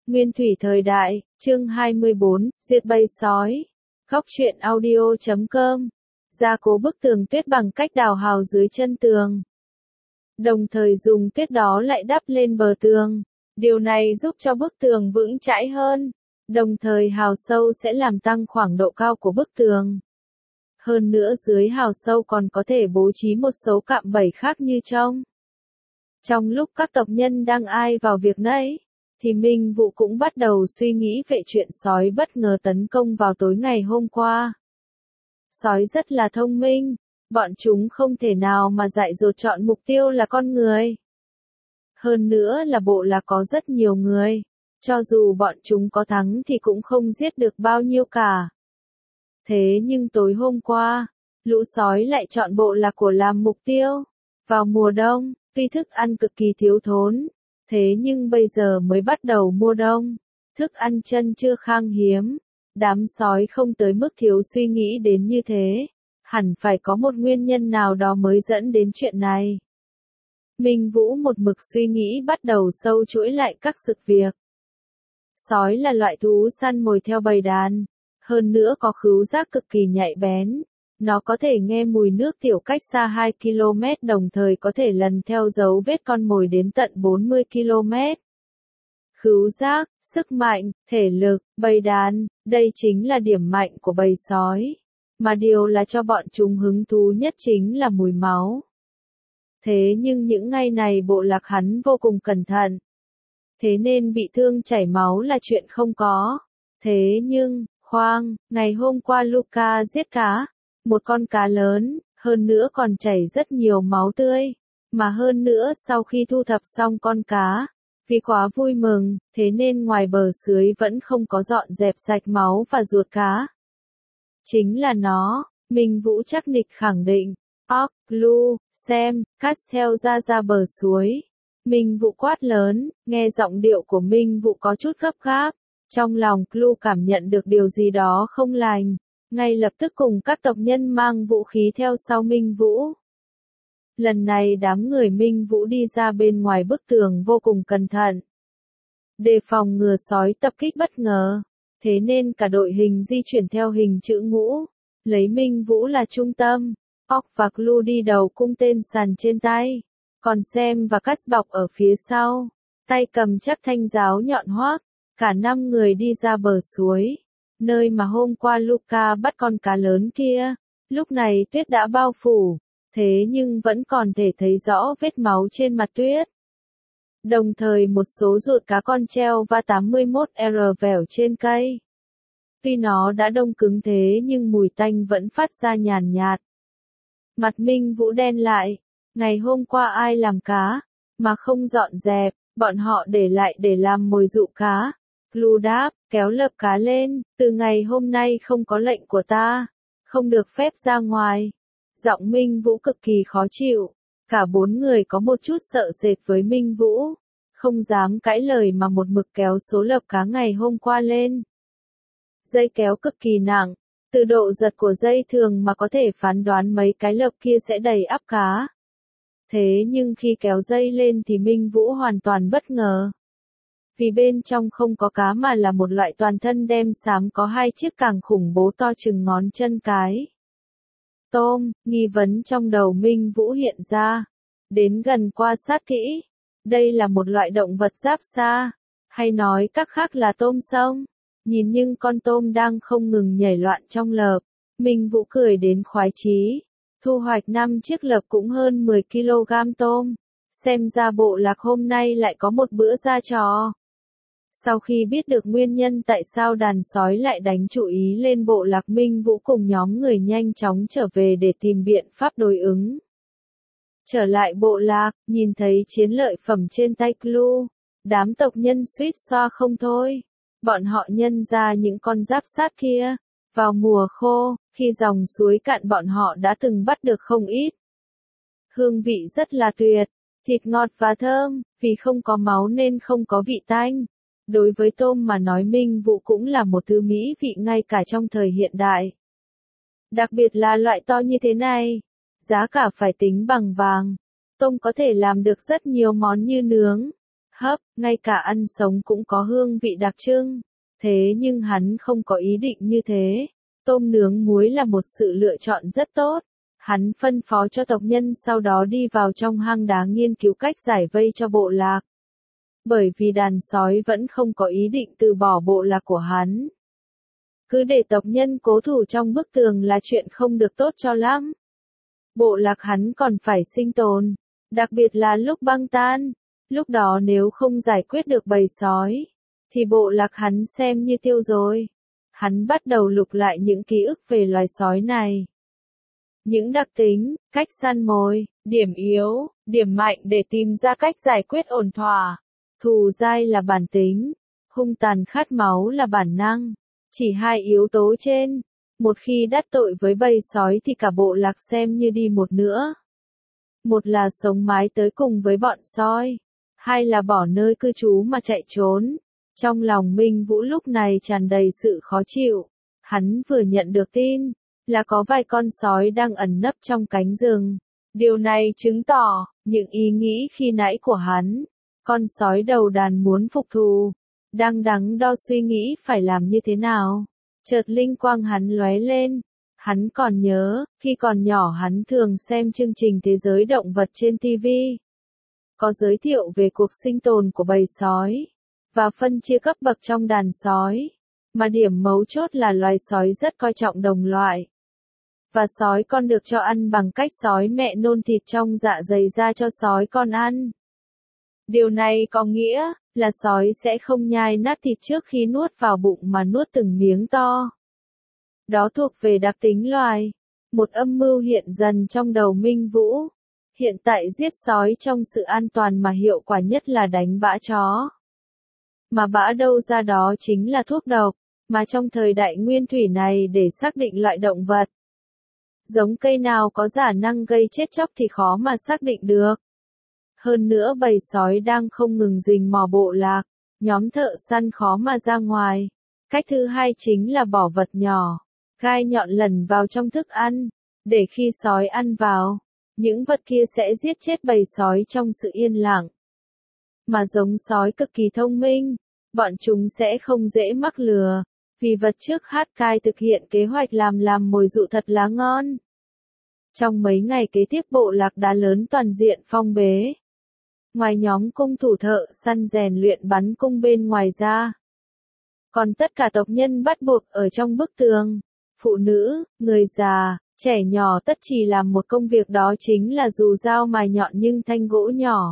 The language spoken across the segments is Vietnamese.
Nguyên thủy thời đại, chương 24, diệt bầy sói. Góc truyện audio.com. Gia cố bức tường tuyết bằng cách đào hào dưới chân tường. Đồng thời dùng tuyết đó lại đắp lên bờ tường. Điều này giúp cho bức tường vững chãi hơn. Đồng thời hào sâu sẽ làm tăng khoảng độ cao của bức tường. Hơn nữa dưới hào sâu còn có thể bố trí một số cạm bẫy khác như trong lúc các tộc nhân đang ai vào việc nấy, thì Minh Vũ cũng bắt đầu suy nghĩ về chuyện sói bất ngờ tấn công vào tối ngày hôm qua. Sói rất là thông minh, bọn chúng không thể nào mà dại dột chọn mục tiêu là con người. Hơn nữa là bộ là có rất nhiều người, cho dù bọn chúng có thắng thì cũng không giết được bao nhiêu cả. Thế nhưng tối hôm qua, lũ sói lại chọn bộ lạc của làm mục tiêu. Vào mùa đông, tuy thức ăn cực kỳ thiếu thốn, thế nhưng bây giờ mới bắt đầu mùa đông, thức ăn chân chưa khan hiếm, đám sói không tới mức thiếu suy nghĩ đến như thế, hẳn phải có một nguyên nhân nào đó mới dẫn đến chuyện này. Minh Vũ một mực suy nghĩ bắt đầu sâu chuỗi lại các sự việc. Sói là loại thú săn mồi theo bầy đàn, hơn nữa có khứu giác cực kỳ nhạy bén. Nó có thể nghe mùi nước tiểu cách xa 2 km đồng thời có thể lần theo dấu vết con mồi đến tận 40 km. Khứu giác, sức mạnh, thể lực, bầy đàn, đây chính là điểm mạnh của bầy sói. Mà điều là cho bọn chúng hứng thú nhất chính là mùi máu. Thế nhưng những ngày này bộ lạc hắn vô cùng cẩn thận. Thế nên bị thương chảy máu là chuyện không có. Thế nhưng, ngày hôm qua Luca giết cá. Một con cá lớn, hơn nữa còn chảy rất nhiều máu tươi. Mà hơn nữa sau khi thu thập xong con cá, vì quá vui mừng, thế nên ngoài bờ sưới vẫn không có dọn dẹp sạch máu và ruột cá. Chính là nó, Minh Vũ chắc nịch khẳng định. Lu, xem, Castel ra bờ suối. Minh Vũ quát lớn, nghe giọng điệu của Minh Vũ có chút gấp gáp. Trong lòng Lu cảm nhận được điều gì đó không lành. Ngay lập tức cùng các tộc nhân mang vũ khí theo sau Minh Vũ. Lần này đám người Minh Vũ đi ra bên ngoài bức tường vô cùng cẩn thận. Đề phòng ngừa sói tập kích bất ngờ. Thế nên cả đội hình di chuyển theo hình chữ ngũ. Lấy Minh Vũ là trung tâm. Ốc và Clu đi đầu cung tên sàn trên tay. Còn Xem và Cắt bọc ở phía sau. Tay cầm chắc thanh giáo nhọn hoác. Cả 5 người đi ra bờ suối. Nơi mà hôm qua Luca bắt con cá lớn kia, lúc này tuyết đã bao phủ, thế nhưng vẫn còn thể thấy rõ vết máu trên mặt tuyết. Đồng thời một số ruột cá con treo và 81R vẻo trên cây. Tuy nó đã đông cứng thế nhưng mùi tanh vẫn phát ra nhàn nhạt. Mặt Minh Vũ đen lại, ngày hôm qua ai làm cá, mà không dọn dẹp, bọn họ để lại để làm mồi dụ cá. Lu đáp, kéo lập cá lên, từ ngày hôm nay không có lệnh của ta, không được phép ra ngoài. Giọng Minh Vũ cực kỳ khó chịu, cả 4 người có một chút sợ sệt với Minh Vũ, không dám cãi lời mà một mực kéo số lập cá ngày hôm qua lên. Dây kéo cực kỳ nặng, từ độ giật của dây thường mà có thể phán đoán mấy cái lập kia sẽ đầy ắp cá. Thế nhưng khi kéo dây lên thì Minh Vũ hoàn toàn bất ngờ. Vì bên trong không có cá mà là một loại toàn thân đen xám có 2 chiếc càng khủng bố to chừng ngón chân cái. Tôm, nghi vấn trong đầu Minh Vũ hiện ra. Đến gần quan sát kỹ. Đây là một loại động vật giáp xa, hay nói cách khác là tôm sông. Nhìn nhưng con tôm đang không ngừng nhảy loạn trong lợp. Minh Vũ cười đến khoái chí. Thu hoạch 5 chiếc lợp cũng hơn 10 kg tôm. Xem ra bộ lạc hôm nay lại có một bữa ra trò. Sau khi biết được nguyên nhân tại sao đàn sói lại đánh chú ý lên bộ lạc, Minh Vũ cùng nhóm người nhanh chóng trở về để tìm biện pháp đối ứng. Trở lại bộ lạc, nhìn thấy chiến lợi phẩm trên tay Clu, đám tộc nhân suýt xoa không thôi. Bọn họ nhân ra những con giáp sát kia. Vào mùa khô, khi dòng suối cạn bọn họ đã từng bắt được không ít. Hương vị rất là tuyệt, thịt ngọt và thơm, vì không có máu nên không có vị tanh. Đối với tôm mà nói Minh Vũ cũng là một thứ mỹ vị ngay cả trong thời hiện đại. Đặc biệt là loại to như thế này. Giá cả phải tính bằng vàng. Tôm có thể làm được rất nhiều món như nướng, hấp, ngay cả ăn sống cũng có hương vị đặc trưng. Thế nhưng hắn không có ý định như thế. Tôm nướng muối là một sự lựa chọn rất tốt. Hắn phân phó cho tộc nhân sau đó đi vào trong hang đá nghiên cứu cách giải vây cho bộ lạc. Bởi vì đàn sói vẫn không có ý định từ bỏ bộ lạc của hắn. Cứ để tộc nhân cố thủ trong bức tường là chuyện không được tốt cho lắm. Bộ lạc hắn còn phải sinh tồn, đặc biệt là lúc băng tan. Lúc đó nếu không giải quyết được bầy sói, thì bộ lạc hắn xem như tiêu rồi. Hắn bắt đầu lục lại những ký ức về loài sói này. Những đặc tính, cách săn mồi, điểm yếu, điểm mạnh để tìm ra cách giải quyết ổn thỏa. Thù dai là bản tính, hung tàn khát máu là bản năng. Chỉ hai yếu tố trên, một khi đắc tội với bầy sói thì cả bộ lạc xem như đi một nữa. Một là sống mái tới cùng với bọn sói, hai là bỏ nơi cư trú mà chạy trốn. Trong lòng Minh Vũ lúc này tràn đầy sự khó chịu. Hắn vừa nhận được tin là có vài con sói đang ẩn nấp trong cánh rừng. Điều này chứng tỏ những ý nghĩ khi nãy của hắn. Con sói đầu đàn muốn phục thù, đang đắn đo suy nghĩ phải làm như thế nào. Chợt linh quang hắn lóe lên. Hắn còn nhớ, khi còn nhỏ hắn thường xem chương trình Thế giới động vật trên TV. Có giới thiệu về cuộc sinh tồn của bầy sói, và phân chia cấp bậc trong đàn sói. Mà điểm mấu chốt là loài sói rất coi trọng đồng loại. Và sói con được cho ăn bằng cách sói mẹ nôn thịt trong dạ dày ra cho sói con ăn. Điều này có nghĩa là sói sẽ không nhai nát thịt trước khi nuốt vào bụng mà nuốt từng miếng to. Đó thuộc về đặc tính loài. Một âm mưu hiện dần trong đầu Minh Vũ. Hiện tại giết sói trong sự an toàn mà hiệu quả nhất là đánh bã chó. Mà bã đâu ra đó chính là thuốc độc, mà trong thời đại nguyên thủy này để xác định loại động vật. Giống cây nào có khả năng gây chết chóc thì khó mà xác định được. Hơn nữa bầy sói đang không ngừng rình mò bộ lạc, nhóm thợ săn khó mà ra ngoài. Cách thứ hai chính là bỏ vật nhỏ, gai nhọn lẩn vào trong thức ăn, để khi sói ăn vào, những vật kia sẽ giết chết bầy sói trong sự yên lặng. Mà giống sói cực kỳ thông minh, bọn chúng sẽ không dễ mắc lừa, vì vật trước hát cai thực hiện kế hoạch làm mồi dụ thật là ngon. Trong mấy ngày kế tiếp bộ lạc đá lớn toàn diện phong bế. Ngoài nhóm cung thủ thợ săn rèn luyện bắn cung bên ngoài ra, còn tất cả tộc nhân bắt buộc ở trong bức tường. Phụ nữ, người già, trẻ nhỏ tất chỉ làm một công việc, đó chính là dù dao mài nhọn nhưng thanh gỗ nhỏ.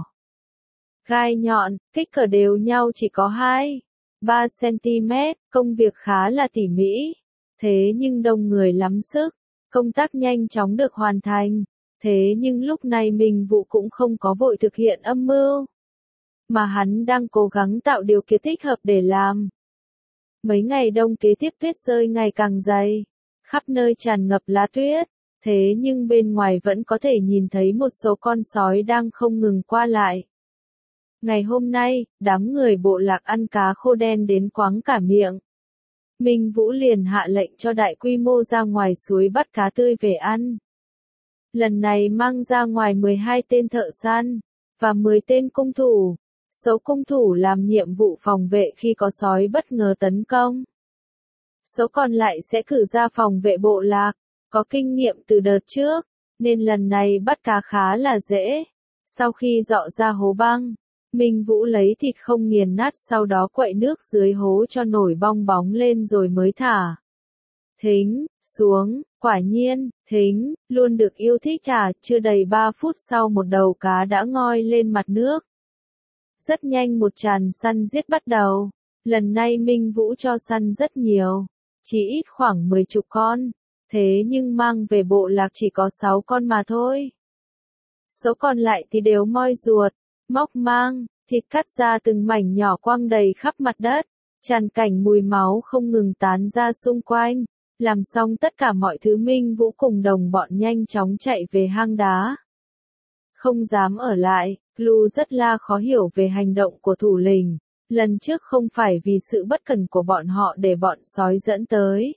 Gai nhọn, kích cỡ đều nhau chỉ có 2-3 cm, công việc khá là tỉ mỉ. Thế nhưng đông người lắm sức, công tác nhanh chóng được hoàn thành. Thế nhưng lúc này Minh Vũ cũng không có vội thực hiện âm mưu, mà hắn đang cố gắng tạo điều kiện thích hợp để làm. Mấy ngày đông kế tiếp tuyết rơi ngày càng dày, khắp nơi tràn ngập lá tuyết, thế nhưng bên ngoài vẫn có thể nhìn thấy một số con sói đang không ngừng qua lại. Ngày hôm nay, đám người bộ lạc ăn cá khô đen đến quáng cả miệng. Minh Vũ liền hạ lệnh cho đại quy mô ra ngoài suối bắt cá tươi về ăn. Lần này mang ra ngoài 12 tên thợ săn, và 10 tên cung thủ. Số cung thủ làm nhiệm vụ phòng vệ khi có sói bất ngờ tấn công. Số còn lại sẽ cử ra phòng vệ bộ lạc, có kinh nghiệm từ đợt trước, nên lần này bắt cá khá là dễ. Sau khi dọ ra hố băng, Minh Vũ lấy thịt không nghiền nát, sau đó quậy nước dưới hố cho nổi bong bóng lên rồi mới thả Thính xuống. Quả nhiên, Thính luôn được yêu thích chưa đầy 3 phút sau một đầu cá đã ngoi lên mặt nước. Rất nhanh một tràn săn giết bắt đầu. Lần này Minh Vũ cho săn rất nhiều, chỉ ít khoảng 10 con, thế nhưng mang về bộ lạc chỉ có 6 con mà thôi. Số còn lại thì đều moi ruột, móc mang, thịt cắt ra từng mảnh nhỏ quăng đầy khắp mặt đất, tràn cảnh mùi máu không ngừng tán ra xung quanh. Làm xong tất cả mọi thứ Minh Vũ cùng đồng bọn nhanh chóng chạy về hang đá. Không dám ở lại, Lu rất là khó hiểu về hành động của thủ lĩnh. Lần trước không phải vì sự bất cẩn của bọn họ để bọn sói dẫn tới.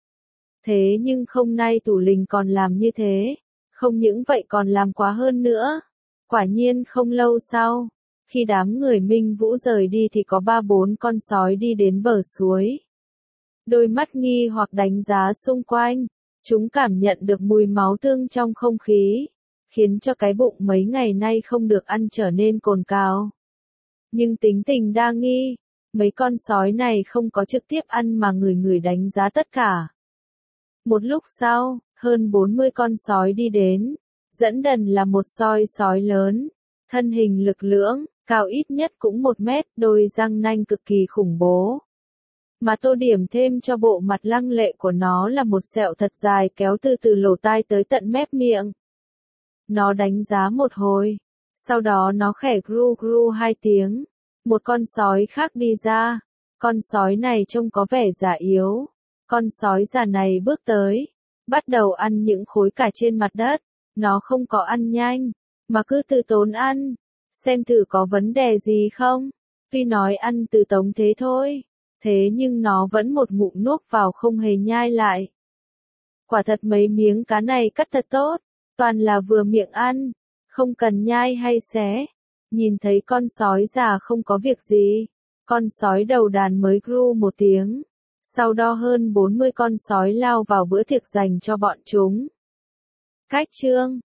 Thế nhưng hôm nay thủ lĩnh còn làm như thế. Không những vậy còn làm quá hơn nữa. Quả nhiên không lâu sau, Khi đám người Minh Vũ rời đi thì có 3-4 con sói đi đến bờ suối. Đôi mắt nghi hoặc đánh giá xung quanh, chúng cảm nhận được mùi máu tươi trong không khí, khiến cho cái bụng mấy ngày nay không được ăn trở nên cồn cào. Nhưng tính tình đa nghi, mấy con sói này không có trực tiếp ăn mà người đánh giá tất cả. Một lúc sau, hơn 40 con sói đi đến, dẫn đần là một sói lớn, thân hình lực lưỡng, cao ít nhất cũng 1 mét, đôi răng nanh cực kỳ khủng bố. Mà tô điểm thêm cho bộ mặt lăng lệ của nó là một sẹo thật dài kéo từ lỗ tai tới tận mép miệng. Nó đánh giá một hồi, sau đó nó khẽ gru gru 2 tiếng, một con sói khác đi ra, con sói này trông có vẻ già yếu. Con sói già này bước tới, bắt đầu ăn những khối cải trên mặt đất, nó không có ăn nhanh, mà cứ từ tốn ăn, xem thử có vấn đề gì không. Tuy nói ăn từ tống thế thôi, thế nhưng nó vẫn một ngụm nuốt vào không hề nhai lại. Quả thật mấy miếng cá này cắt thật tốt, toàn là vừa miệng ăn, không cần nhai hay xé. Nhìn thấy con sói già không có việc gì, con sói đầu đàn mới gru một tiếng. Sau đó hơn 40 con sói lao vào bữa tiệc dành cho bọn chúng. Cách chương